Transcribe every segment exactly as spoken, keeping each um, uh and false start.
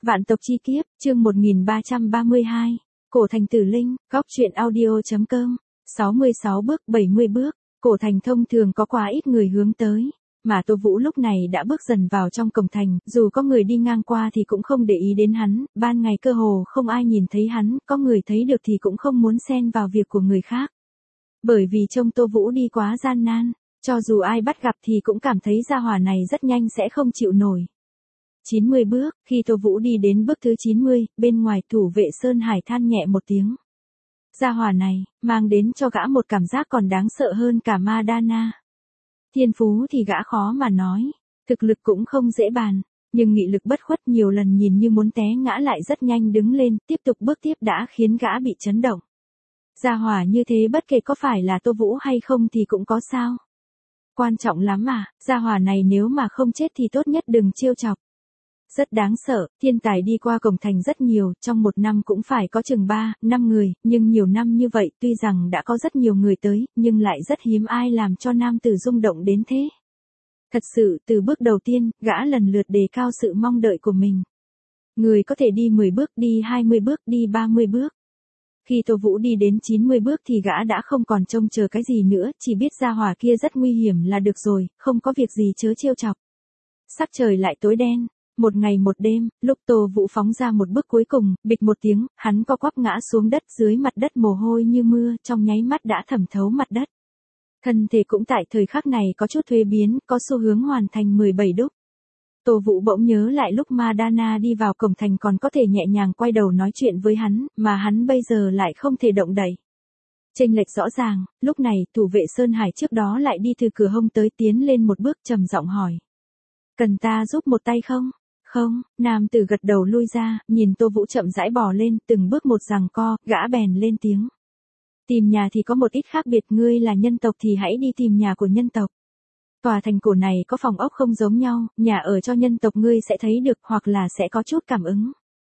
Vạn tộc chi kiếp, chương một nghìn ba trăm ba mươi hai. Cổ thành Tử Linh, góc truyện audio chấm com. sáu mươi sáu bước bảy mươi bước, cổ thành thông thường có quá ít người hướng tới. Mà Tô Vũ lúc này đã bước dần vào trong cổng thành, dù có người đi ngang qua thì cũng không để ý đến hắn, ban ngày cơ hồ không ai nhìn thấy hắn, có người thấy được thì cũng không muốn xen vào việc của người khác. Bởi vì trông Tô Vũ đi quá gian nan, cho dù ai bắt gặp thì cũng cảm thấy gia hỏa này rất nhanh sẽ không chịu nổi. chín mươi bước, khi Tô Vũ đi đến bước thứ chín mươi, bên ngoài thủ vệ Sơn Hải than nhẹ một tiếng. Gia hỏa này, mang đến cho gã một cảm giác còn đáng sợ hơn cả Madana. Thiên phú thì gã khó mà nói, thực lực cũng không dễ bàn, nhưng nghị lực bất khuất nhiều lần nhìn như muốn té ngã lại rất nhanh đứng lên, tiếp tục bước tiếp đã khiến gã bị chấn động. Gia hỏa như thế bất kể có phải là Tô Vũ hay không thì cũng có sao. Quan trọng lắm mà, gia hỏa này nếu mà không chết thì tốt nhất đừng trêu chọc. Rất đáng sợ, thiên tài đi qua cổng thành rất nhiều, trong một năm cũng phải có chừng ba, năm người, nhưng nhiều năm như vậy tuy rằng đã có rất nhiều người tới, nhưng lại rất hiếm ai làm cho nam tử rung động đến thế. Thật sự, từ bước đầu tiên, gã lần lượt đề cao sự mong đợi của mình. Người có thể đi mười bước, đi hai mươi bước, đi ba mươi bước. Khi Tô Vũ đi đến chín mươi bước thì gã đã không còn trông chờ cái gì nữa, chỉ biết gia hỏa kia rất nguy hiểm là được rồi, không có việc gì chớ trêu chọc. Sắc trời lại tối đen. Một ngày một đêm, lúc Tô Vũ phóng ra một bước cuối cùng, bịch một tiếng, hắn co quắp ngã xuống đất, dưới mặt đất mồ hôi như mưa, trong nháy mắt đã thẩm thấu mặt đất. Thân thể cũng tại thời khắc này có chút thuế biến, có xu hướng hoàn thành mười bảy đúc. Tô Vũ bỗng nhớ lại lúc Madana đi vào cổng thành còn có thể nhẹ nhàng quay đầu nói chuyện với hắn, mà hắn bây giờ lại không thể động đậy. Chênh lệch rõ ràng, lúc này thủ vệ Sơn Hải trước đó lại đi từ cửa hông tới tiến lên một bước trầm giọng hỏi. Cần ta giúp một tay không? Không, nam tử gật đầu lui ra, nhìn Tô Vũ chậm rãi bò lên, từng bước một giằng co, gã bèn lên tiếng. Tìm nhà thì có một ít khác biệt, ngươi là nhân tộc thì hãy đi tìm nhà của nhân tộc. Tòa thành cổ này có phòng ốc không giống nhau, nhà ở cho nhân tộc ngươi sẽ thấy được hoặc là sẽ có chút cảm ứng.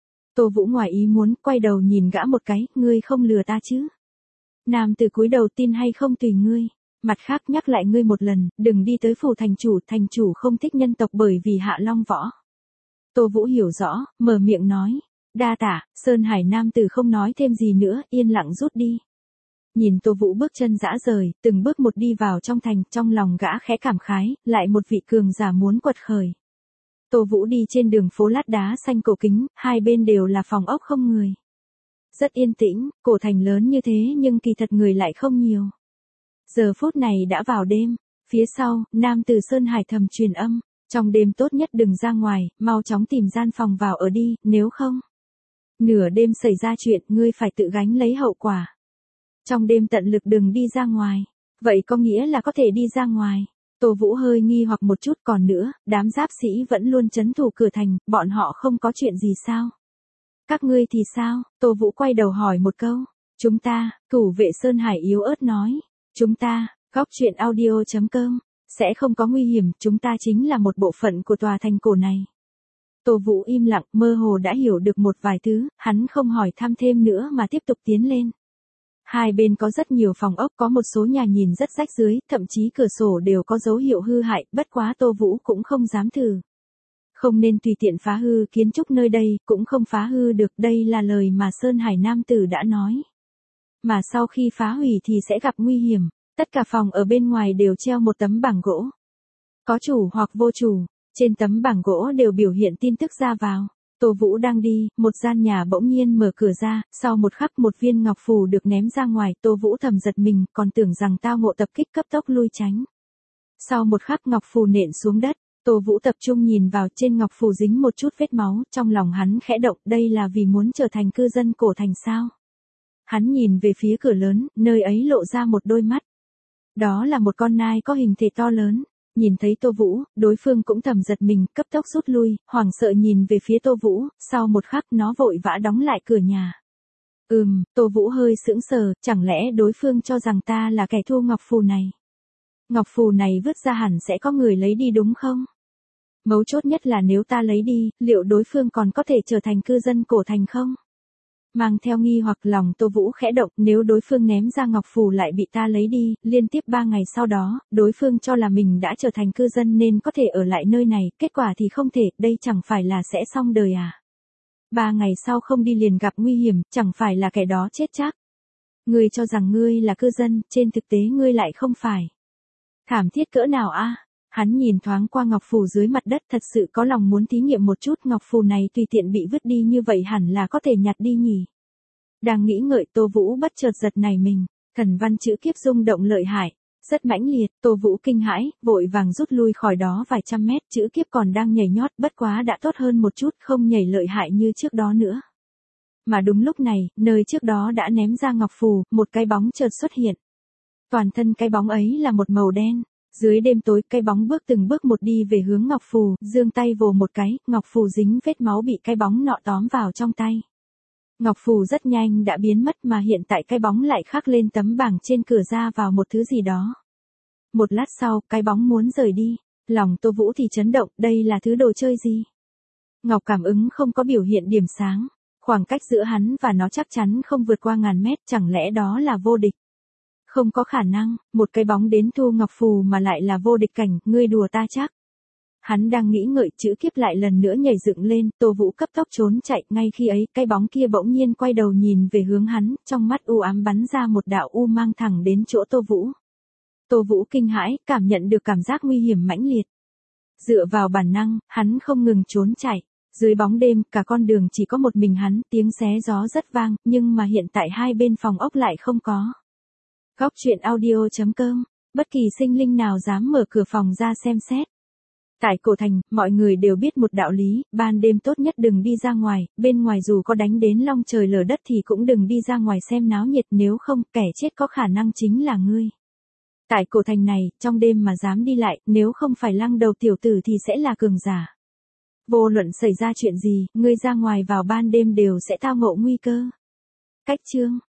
Tô Vũ ngoài ý muốn, quay đầu nhìn gã một cái, ngươi không lừa ta chứ? Nam tử cúi đầu, tin hay không tùy ngươi. Mặt khác nhắc lại ngươi một lần, đừng đi tới phủ thành chủ, thành chủ không thích nhân tộc bởi vì hạ long võ. Tô Vũ hiểu rõ, mở miệng nói. Đa tả, Sơn Hải nam tử không nói thêm gì nữa, yên lặng rút đi. Nhìn Tô Vũ bước chân dã rời, từng bước một đi vào trong thành, trong lòng gã khẽ cảm khái, lại một vị cường giả muốn quật khởi. Tô Vũ đi trên đường phố lát đá xanh cổ kính, hai bên đều là phòng ốc không người. Rất yên tĩnh, cổ thành lớn như thế nhưng kỳ thật người lại không nhiều. Giờ phút này đã vào đêm, phía sau, nam tử Sơn Hải thầm truyền âm. Trong đêm tốt nhất đừng ra ngoài, mau chóng tìm gian phòng vào ở đi, nếu không. Nửa đêm xảy ra chuyện, ngươi phải tự gánh lấy hậu quả. Trong đêm tận lực đừng đi ra ngoài. Vậy có nghĩa là có thể đi ra ngoài. Tô Vũ hơi nghi hoặc một chút, còn nữa, đám giáp sĩ vẫn luôn trấn thủ cửa thành, bọn họ không có chuyện gì sao? Các ngươi thì sao? Tô Vũ quay đầu hỏi một câu. Chúng ta, thủ vệ Sơn Hải yếu ớt nói. Chúng ta, góc truyện audio chấm com. Sẽ không có nguy hiểm, chúng ta chính là một bộ phận của tòa thành cổ này. Tô Vũ im lặng, mơ hồ đã hiểu được một vài thứ, hắn không hỏi thăm thêm nữa mà tiếp tục tiến lên. Hai bên có rất nhiều phòng ốc, có một số nhà nhìn rất rách rưới, thậm chí cửa sổ đều có dấu hiệu hư hại, bất quá Tô Vũ cũng không dám thử. Không nên tùy tiện phá hư kiến trúc nơi đây, cũng không phá hư được, đây là lời mà Sơn Hải nam tử đã nói. Mà sau khi phá hủy thì sẽ gặp nguy hiểm. Tất cả phòng ở bên ngoài đều treo một tấm bảng gỗ. Có chủ hoặc vô chủ, trên tấm bảng gỗ đều biểu hiện tin tức ra vào. Tô Vũ đang đi, một gian nhà bỗng nhiên mở cửa ra, sau một khắc một viên ngọc phù được ném ra ngoài, Tô Vũ thầm giật mình, còn tưởng rằng tao ngộ tập kích cấp tốc lui tránh. Sau một khắc ngọc phù nện xuống đất, Tô Vũ tập trung nhìn vào, trên ngọc phù dính một chút vết máu, trong lòng hắn khẽ động, đây là vì muốn trở thành cư dân cổ thành sao? Hắn nhìn về phía cửa lớn, nơi ấy lộ ra một đôi mắt. Đó là một con nai có hình thể to lớn, nhìn thấy Tô Vũ, đối phương cũng thầm giật mình, cấp tốc rút lui, hoảng sợ nhìn về phía Tô Vũ, sau một khắc nó vội vã đóng lại cửa nhà. Ừm, Tô Vũ hơi sững sờ, chẳng lẽ đối phương cho rằng ta là kẻ thu ngọc phù này? Ngọc phù này vứt ra hẳn sẽ có người lấy đi đúng không? Mấu chốt nhất là nếu ta lấy đi, liệu đối phương còn có thể trở thành cư dân cổ thành không? Mang theo nghi hoặc lòng Tô Vũ khẽ động, nếu đối phương ném ra ngọc phù lại bị ta lấy đi, liên tiếp ba ngày sau đó, đối phương cho là mình đã trở thành cư dân nên có thể ở lại nơi này, kết quả thì không thể, đây chẳng phải là sẽ xong đời à? Ba ngày sau không đi liền gặp nguy hiểm, chẳng phải là kẻ đó chết chắc. Ngươi cho rằng ngươi là cư dân, trên thực tế ngươi lại không phải. Thảm thiết cỡ nào a? Hắn nhìn thoáng qua ngọc phù dưới mặt đất, thật sự có lòng muốn thí nghiệm một chút, ngọc phù này tùy tiện bị vứt đi như vậy hẳn là có thể nhặt đi nhỉ. Đang nghĩ ngợi, Tô Vũ bất chợt giật nảy mình, thần văn chữ kiếp rung động lợi hại, rất mãnh liệt, Tô Vũ kinh hãi, vội vàng rút lui khỏi đó vài trăm mét, chữ kiếp còn đang nhảy nhót, bất quá đã tốt hơn một chút, không nhảy lợi hại như trước đó nữa. Mà đúng lúc này, nơi trước đó đã ném ra ngọc phù, một cái bóng chợt xuất hiện. Toàn thân cái bóng ấy là một màu đen. Dưới đêm tối, cái bóng bước từng bước một đi về hướng ngọc phù, giương tay vồ một cái, ngọc phù dính vết máu bị cái bóng nọ tóm vào trong tay. Ngọc phù rất nhanh đã biến mất mà hiện tại cái bóng lại khắc lên tấm bảng trên cửa ra vào một thứ gì đó. Một lát sau, cái bóng muốn rời đi, lòng Tô Vũ thì chấn động, đây là thứ đồ chơi gì? Ngọc cảm ứng không có biểu hiện điểm sáng, khoảng cách giữa hắn và nó chắc chắn không vượt qua ngàn mét, chẳng lẽ đó là vô địch? Không có khả năng, một cái bóng đến thu ngọc phù mà lại là vô địch cảnh, ngươi đùa ta chắc. Hắn đang nghĩ ngợi, chữ kiếp lại lần nữa nhảy dựng lên, Tô Vũ cấp tốc trốn chạy, ngay khi ấy, cái bóng kia bỗng nhiên quay đầu nhìn về hướng hắn, trong mắt u ám bắn ra một đạo u mang thẳng đến chỗ Tô Vũ. Tô Vũ kinh hãi, cảm nhận được cảm giác nguy hiểm mãnh liệt. Dựa vào bản năng, hắn không ngừng trốn chạy. Dưới bóng đêm, cả con đường chỉ có một mình hắn, tiếng xé gió rất vang, nhưng mà hiện tại hai bên phòng ốc lại không có. Góc truyện audio chấm com, bất kỳ sinh linh nào dám mở cửa phòng ra xem xét. Tại cổ thành, mọi người đều biết một đạo lý, ban đêm tốt nhất đừng đi ra ngoài, bên ngoài dù có đánh đến long trời lở đất thì cũng đừng đi ra ngoài xem náo nhiệt, nếu không, kẻ chết có khả năng chính là ngươi. Tại cổ thành này, trong đêm mà dám đi lại, nếu không phải lăng đầu tiểu tử thì sẽ là cường giả. Vô luận xảy ra chuyện gì, ngươi ra ngoài vào ban đêm đều sẽ tao ngộ nguy cơ. Cách chương